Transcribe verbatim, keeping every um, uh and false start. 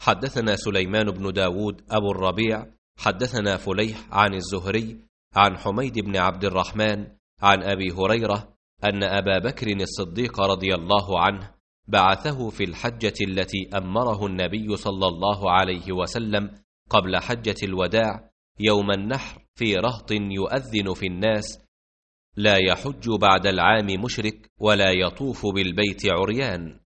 حدثنا سليمان بن داود أبو الربيع حدثنا فليح عن الزهري عن حميد بن عبد الرحمن عن أبي هريرة أن أبا بكر الصديق رضي الله عنه بعثه في الحجة التي أمره النبي صلى الله عليه وسلم قبل حجة الوداع يوم النحر في رهط يؤذن في الناس: لا يحج بعد العام مشرك ولا يطوف بالبيت عريان.